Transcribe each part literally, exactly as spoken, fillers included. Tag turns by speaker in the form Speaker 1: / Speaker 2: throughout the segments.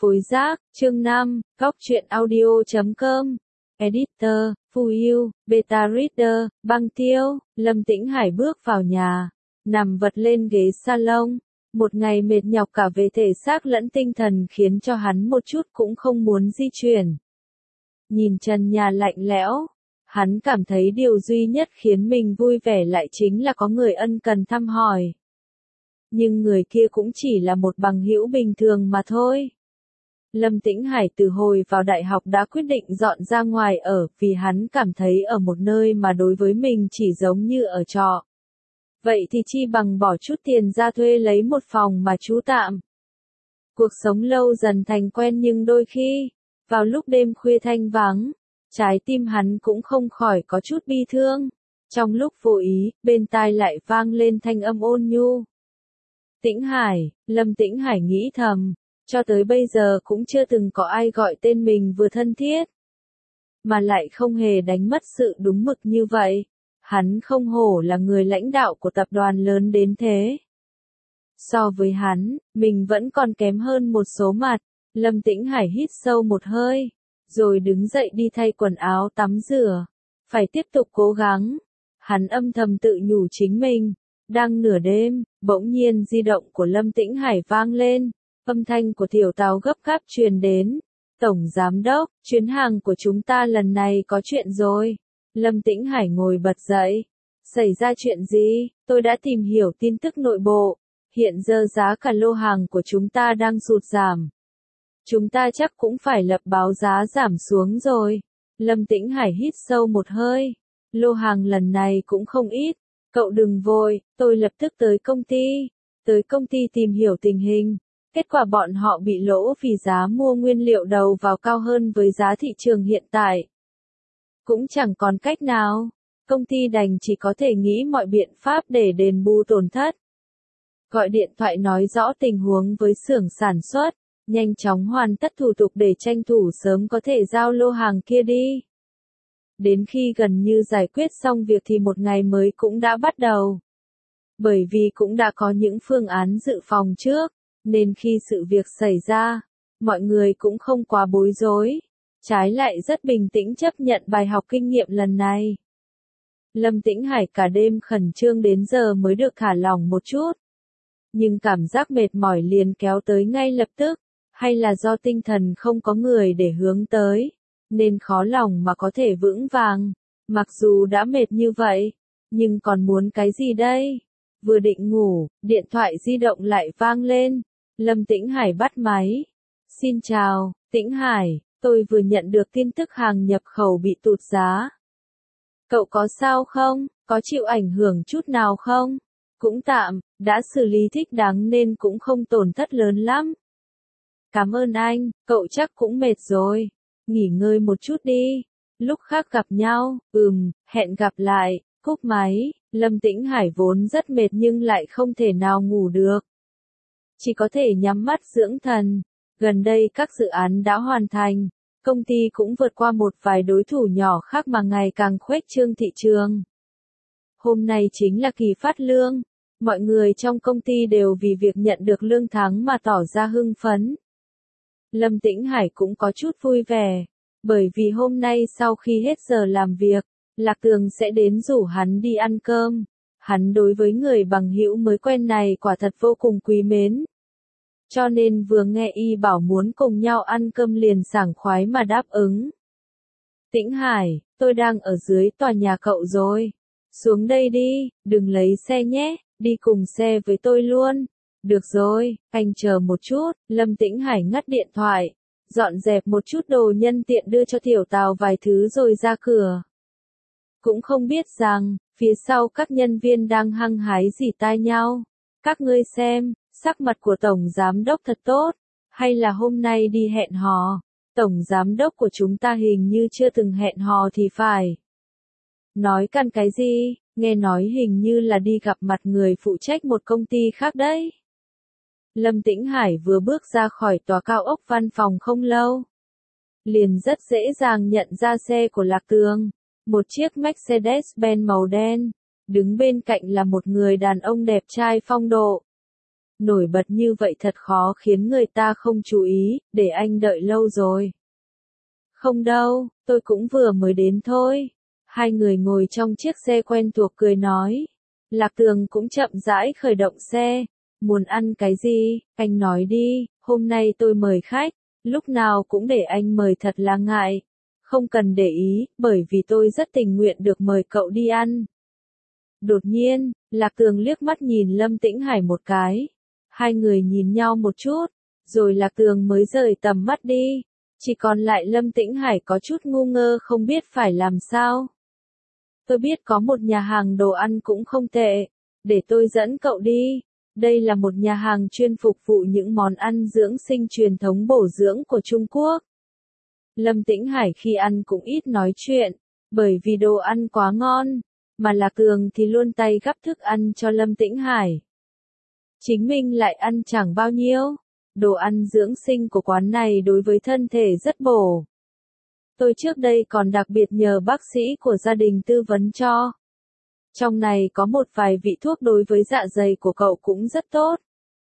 Speaker 1: Phối giác, chương năm, góc truyện audio.com. Editor, Phù Yêu, Beta Reader, Băng Tiêu. Lâm Tĩnh Hải bước vào nhà, nằm vật lên ghế salon. Một ngày mệt nhọc cả về thể xác lẫn tinh thần khiến cho hắn một chút cũng không muốn di chuyển. Nhìn trần nhà lạnh lẽo, hắn cảm thấy điều duy nhất khiến mình vui vẻ lại chính là có người ân cần thăm hỏi. Nhưng người kia cũng chỉ là một bằng hữu bình thường mà thôi. Lâm Tĩnh Hải từ hồi vào đại học đã quyết định dọn ra ngoài ở vì hắn cảm thấy ở một nơi mà đối với mình chỉ giống như ở trọ. Vậy thì chi bằng bỏ chút tiền ra thuê lấy một phòng mà trú tạm. Cuộc sống lâu dần thành quen nhưng đôi khi, vào lúc đêm khuya thanh vắng, trái tim hắn cũng không khỏi có chút bi thương. Trong lúc vô ý, bên tai lại vang lên thanh âm ôn nhu. Tĩnh Hải, Lâm Tĩnh Hải nghĩ thầm, cho tới bây giờ cũng chưa từng có ai gọi tên mình vừa thân thiết, mà lại không hề đánh mất sự đúng mực như vậy. Hắn không hổ là người lãnh đạo của tập đoàn lớn đến thế. So với hắn, mình vẫn còn kém hơn một số mặt. Lâm Tĩnh Hải hít sâu một hơi, rồi đứng dậy đi thay quần áo tắm rửa. Phải tiếp tục cố gắng. Hắn âm thầm tự nhủ chính mình. Đang nửa đêm, bỗng nhiên di động của Lâm Tĩnh Hải vang lên. Âm thanh của tiểu táo gấp gáp truyền đến. Tổng giám đốc, chuyến hàng của chúng ta lần này có chuyện rồi. Lâm Tĩnh Hải ngồi bật dậy. Xảy ra chuyện gì? Tôi đã tìm hiểu tin tức nội bộ. Hiện giờ giá cả lô hàng của chúng ta đang sụt giảm. Chúng ta chắc cũng phải lập báo giá giảm xuống rồi. Lâm Tĩnh Hải hít sâu một hơi. Lô hàng lần này cũng không ít. Cậu đừng vội, tôi lập tức tới công ty. Tới công ty tìm hiểu tình hình. Kết quả bọn họ bị lỗ vì giá mua nguyên liệu đầu vào cao hơn với giá thị trường hiện tại. Cũng chẳng còn cách nào. Công ty đành chỉ có thể nghĩ mọi biện pháp để đền bù tổn thất. Gọi điện thoại nói rõ tình huống với xưởng sản xuất. Nhanh chóng hoàn tất thủ tục để tranh thủ sớm có thể giao lô hàng kia đi. Đến khi gần như giải quyết xong việc thì một ngày mới cũng đã bắt đầu. Bởi vì cũng đã có những phương án dự phòng trước, nên khi sự việc xảy ra, mọi người cũng không quá bối rối. Trái lại rất bình tĩnh chấp nhận bài học kinh nghiệm lần này. Lâm Tĩnh Hải cả đêm khẩn trương đến giờ mới được thả lỏng một chút. Nhưng cảm giác mệt mỏi liền kéo tới ngay lập tức. Hay là do tinh thần không có người để hướng tới, nên khó lòng mà có thể vững vàng. Mặc dù đã mệt như vậy, nhưng còn muốn cái gì đây? Vừa định ngủ, điện thoại di động lại vang lên. Lâm Tĩnh Hải bắt máy. Xin chào, Tĩnh Hải, tôi vừa nhận được tin tức hàng nhập khẩu bị tụt giá. Cậu có sao không? Có chịu ảnh hưởng chút nào không? Cũng tạm, đã xử lý thích đáng nên cũng không tổn thất lớn lắm. Cảm ơn anh, cậu chắc cũng mệt rồi. Nghỉ ngơi một chút đi. Lúc khác gặp nhau, ừm, hẹn gặp lại. Cúp máy, Lâm Tĩnh Hải vốn rất mệt nhưng lại không thể nào ngủ được. Chỉ có thể nhắm mắt dưỡng thần. Gần đây các dự án đã hoàn thành. Công ty cũng vượt qua một vài đối thủ nhỏ khác mà ngày càng khuếch trương thị trường. Hôm nay chính là kỳ phát lương. Mọi người trong công ty đều vì việc nhận được lương tháng mà tỏ ra hưng phấn. Lâm Tĩnh Hải cũng có chút vui vẻ, bởi vì hôm nay sau khi hết giờ làm việc, Lạc Tường sẽ đến rủ hắn đi ăn cơm. Hắn đối với người bằng hữu mới quen này quả thật vô cùng quý mến. Cho nên vừa nghe y bảo muốn cùng nhau ăn cơm liền sảng khoái mà đáp ứng. Tĩnh Hải, tôi đang ở dưới tòa nhà cậu rồi. Xuống đây đi, đừng lấy xe nhé, đi cùng xe với tôi luôn. Được rồi, anh chờ một chút. Lâm Tĩnh Hải ngắt điện thoại, dọn dẹp một chút đồ nhân tiện đưa cho tiểu tào vài thứ rồi ra cửa. Cũng không biết rằng, phía sau các nhân viên đang hăng hái rỉ tai nhau. Các ngươi xem, sắc mặt của Tổng Giám Đốc thật tốt, hay là hôm nay đi hẹn hò. Tổng Giám Đốc của chúng ta hình như chưa từng hẹn hò thì phải. Nói căn cái gì, nghe nói hình như là đi gặp mặt người phụ trách một công ty khác đấy. Lâm Tĩnh Hải vừa bước ra khỏi tòa cao ốc văn phòng không lâu. Liền rất dễ dàng nhận ra xe của Lạc Tường. Một chiếc Mercedes-Benz màu đen. Đứng bên cạnh là một người đàn ông đẹp trai phong độ. nổi bật như vậy thật khó khiến người ta không chú ý, để anh đợi lâu rồi. Không đâu, tôi cũng vừa mới đến thôi. Hai người ngồi trong chiếc xe quen thuộc cười nói. Lạc Tường cũng chậm rãi khởi động xe. Muốn ăn cái gì, anh nói đi, hôm nay tôi mời khách, lúc nào cũng để anh mời thật là ngại. Không cần để ý, bởi vì tôi rất tình nguyện được mời cậu đi ăn. Đột nhiên, Lạc Tường liếc mắt nhìn Lâm Tĩnh Hải một cái. Hai người nhìn nhau một chút, rồi Lạc Tường mới rời tầm mắt đi. Chỉ còn lại Lâm Tĩnh Hải có chút ngu ngơ không biết phải làm sao. Tôi biết có một nhà hàng đồ ăn cũng không tệ, để tôi dẫn cậu đi. Đây là một nhà hàng chuyên phục vụ những món ăn dưỡng sinh truyền thống bổ dưỡng của Trung Quốc. Lâm Tĩnh Hải khi ăn cũng ít nói chuyện, bởi vì đồ ăn quá ngon, mà Lạc Tường thì luôn tay gắp thức ăn cho Lâm Tĩnh Hải. Chính mình lại ăn chẳng bao nhiêu. Đồ ăn dưỡng sinh của quán này đối với thân thể rất bổ. Tôi trước đây còn đặc biệt nhờ bác sĩ của gia đình tư vấn cho. Trong này có một vài vị thuốc đối với dạ dày của cậu cũng rất tốt.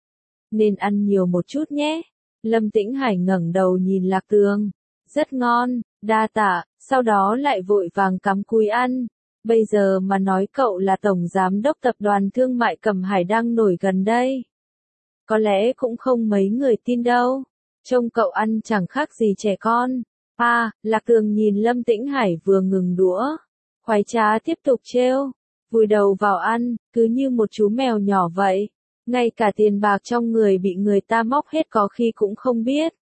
Speaker 1: Nên ăn nhiều một chút nhé. Lâm Tĩnh Hải ngẩng đầu nhìn Lạc Tường. Rất ngon, đa tạ, sau đó lại vội vàng cắm cúi ăn. Bây giờ mà nói cậu là tổng giám đốc tập đoàn thương mại Cẩm Hải đang nổi gần đây. Có lẽ cũng không mấy người tin đâu. Trông cậu ăn chẳng khác gì trẻ con. À, Lạc Tường nhìn Lâm Tĩnh Hải vừa ngừng đũa. Khoái trá tiếp tục trêu. Vùi đầu vào ăn, cứ như một chú mèo nhỏ vậy. Ngay cả tiền bạc trong người bị người ta móc hết có khi cũng không biết.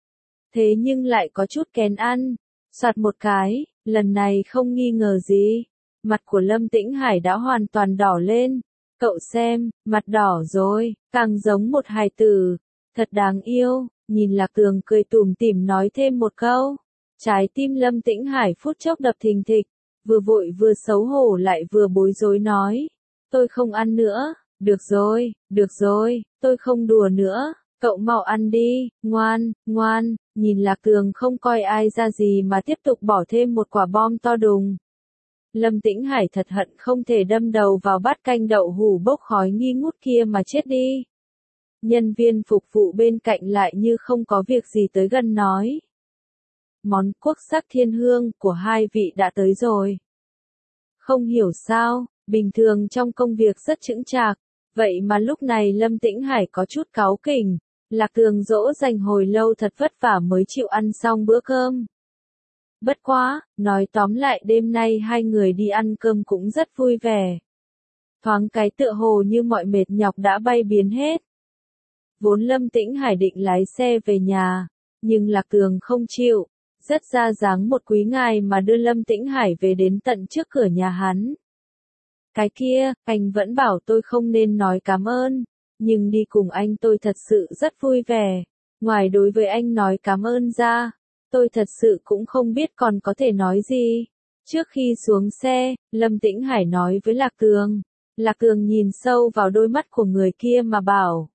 Speaker 1: Thế nhưng lại có chút kén ăn. Soạt một cái, lần này không nghi ngờ gì. Mặt của Lâm Tĩnh Hải đã hoàn toàn đỏ lên. Cậu xem, mặt đỏ rồi, càng giống một hài tử. Thật đáng yêu, nhìn Lạc Tường cười tủm tỉm nói thêm một câu. Trái tim Lâm Tĩnh Hải phút chốc đập thình thịch, vừa vội vừa xấu hổ lại vừa bối rối nói. Tôi không ăn nữa, được rồi, được rồi, tôi không đùa nữa, cậu mau ăn đi, ngoan, ngoan, nhìn Lạc Tường không coi ai ra gì mà tiếp tục bỏ thêm một quả bom to đùng. Lâm Tĩnh Hải thật hận không thể đâm đầu vào bát canh đậu hủ bốc khói nghi ngút kia mà chết đi. Nhân viên phục vụ bên cạnh lại như không có việc gì tới gần nói. Món quốc sắc thiên hương của hai vị đã tới rồi. Không hiểu sao, bình thường trong công việc rất chững chạc, vậy mà lúc này Lâm Tĩnh Hải có chút cáu kỉnh. Lạc Tường dỗ dành hồi lâu thật vất vả mới chịu ăn xong bữa cơm. Bất quá, nói tóm lại đêm nay hai người đi ăn cơm cũng rất vui vẻ. Thoáng cái tựa hồ như mọi mệt nhọc đã bay biến hết. Vốn Lâm Tĩnh Hải định lái xe về nhà, nhưng Lạc Tường không chịu, rất ra dáng một quý ngài mà đưa Lâm Tĩnh Hải về đến tận trước cửa nhà hắn. Cái kia, anh vẫn bảo tôi không nên nói cảm ơn, nhưng đi cùng anh tôi thật sự rất vui vẻ. Ngoài đối với anh nói cảm ơn ra, tôi thật sự cũng không biết còn có thể nói gì. Trước khi xuống xe, Lâm Tĩnh Hải nói với Lạc Tường. Lạc Tường nhìn sâu vào đôi mắt của người kia mà bảo.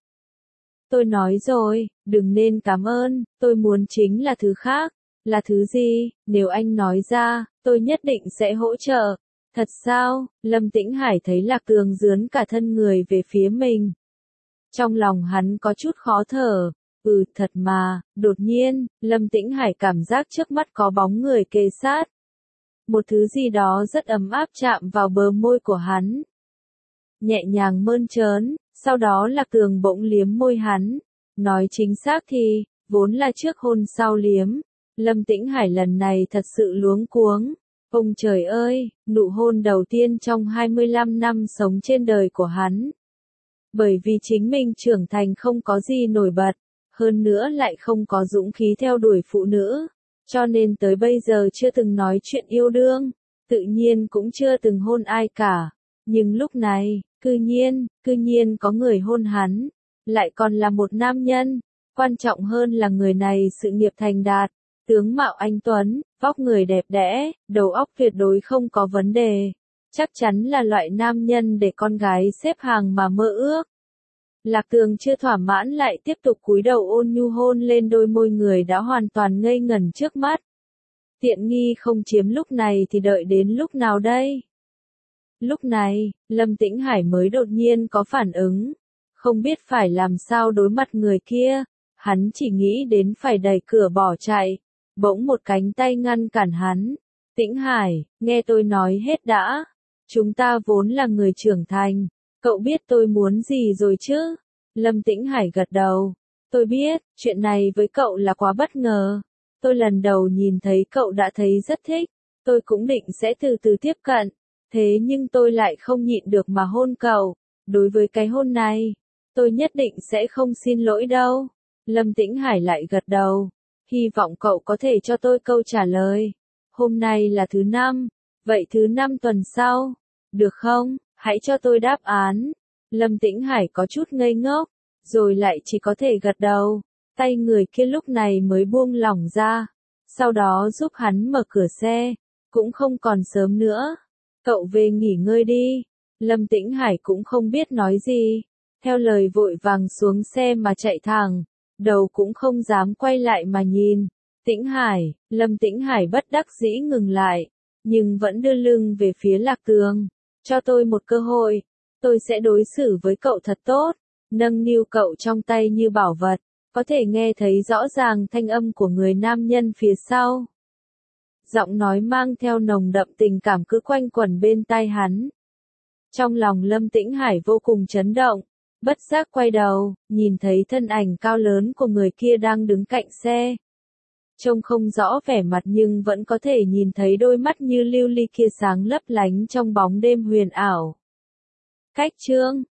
Speaker 1: Tôi nói rồi, đừng nên cảm ơn, tôi muốn chính là thứ khác. Là thứ gì, nếu anh nói ra, tôi nhất định sẽ hỗ trợ. Thật sao, Lâm Tĩnh Hải thấy Lạc Tường dướn cả thân người về phía mình. Trong lòng hắn có chút khó thở. Ừ, thật mà, đột nhiên, Lâm Tĩnh Hải cảm giác trước mắt có bóng người kề sát. Một thứ gì đó rất ấm áp chạm vào bờ môi của hắn. Nhẹ nhàng mơn trớn, sau đó Lạc Tường bỗng liếm môi hắn. Nói chính xác thì, vốn là trước hôn sau liếm. Lâm Tĩnh Hải lần này thật sự luống cuống. Ông trời ơi, nụ hôn đầu tiên trong hai mươi lăm năm sống trên đời của hắn. Bởi vì chính mình trưởng thành không có gì nổi bật, hơn nữa lại không có dũng khí theo đuổi phụ nữ, cho nên tới bây giờ chưa từng nói chuyện yêu đương, tự nhiên cũng chưa từng hôn ai cả. Nhưng lúc này, cư nhiên, cư nhiên có người hôn hắn, lại còn là một nam nhân, quan trọng hơn là người này sự nghiệp thành đạt, tướng mạo anh tuấn, vóc người đẹp đẽ, đầu óc tuyệt đối không có vấn đề, chắc chắn là loại nam nhân để con gái xếp hàng mà mơ ước. Lạc Tường chưa thỏa mãn lại tiếp tục cúi đầu ôn nhu hôn lên đôi môi người đã hoàn toàn ngây ngẩn trước mắt. Tiện nghi không chiếm lúc này thì đợi đến lúc nào đây? Lúc này, Lâm Tĩnh Hải mới đột nhiên có phản ứng. không biết phải làm sao đối mặt người kia, hắn chỉ nghĩ đến phải đẩy cửa bỏ chạy, bỗng một cánh tay ngăn cản hắn. Tĩnh Hải, nghe tôi nói hết đã, chúng ta vốn là người trưởng thành, cậu biết tôi muốn gì rồi chứ? Lâm Tĩnh Hải gật đầu, tôi biết, chuyện này với cậu là quá bất ngờ, tôi lần đầu nhìn thấy cậu đã thấy rất thích, tôi cũng định sẽ từ từ tiếp cận, thế nhưng tôi lại không nhịn được mà hôn cậu, đối với cái hôn này, tôi nhất định sẽ không xin lỗi đâu. Lâm Tĩnh Hải lại gật đầu, hy vọng cậu có thể cho tôi câu trả lời. Hôm nay là thứ năm, vậy thứ năm tuần sau, được không? Hãy cho tôi đáp án. Lâm Tĩnh Hải có chút ngây ngốc, rồi lại chỉ có thể gật đầu, tay người kia lúc này mới buông lỏng ra, sau đó giúp hắn mở cửa xe, cũng không còn sớm nữa. Cậu về nghỉ ngơi đi. Lâm Tĩnh Hải cũng không biết nói gì, theo lời vội vàng xuống xe mà chạy thẳng, đầu cũng không dám quay lại mà nhìn. Tĩnh Hải, Lâm Tĩnh Hải bất đắc dĩ ngừng lại, nhưng vẫn đưa lưng về phía Lạc Tường. Cho tôi một cơ hội, tôi sẽ đối xử với cậu thật tốt, nâng niu cậu trong tay như bảo vật, có thể nghe thấy rõ ràng thanh âm của người nam nhân phía sau. Giọng nói mang theo nồng đậm tình cảm cứ quanh quẩn bên tai hắn. Trong lòng Lâm Tĩnh Hải vô cùng chấn động, bất giác quay đầu, nhìn thấy thân ảnh cao lớn của người kia đang đứng cạnh xe. Trông không rõ vẻ mặt nhưng vẫn có thể nhìn thấy đôi mắt như lưu ly kia sáng lấp lánh trong bóng đêm huyền ảo. Cách chương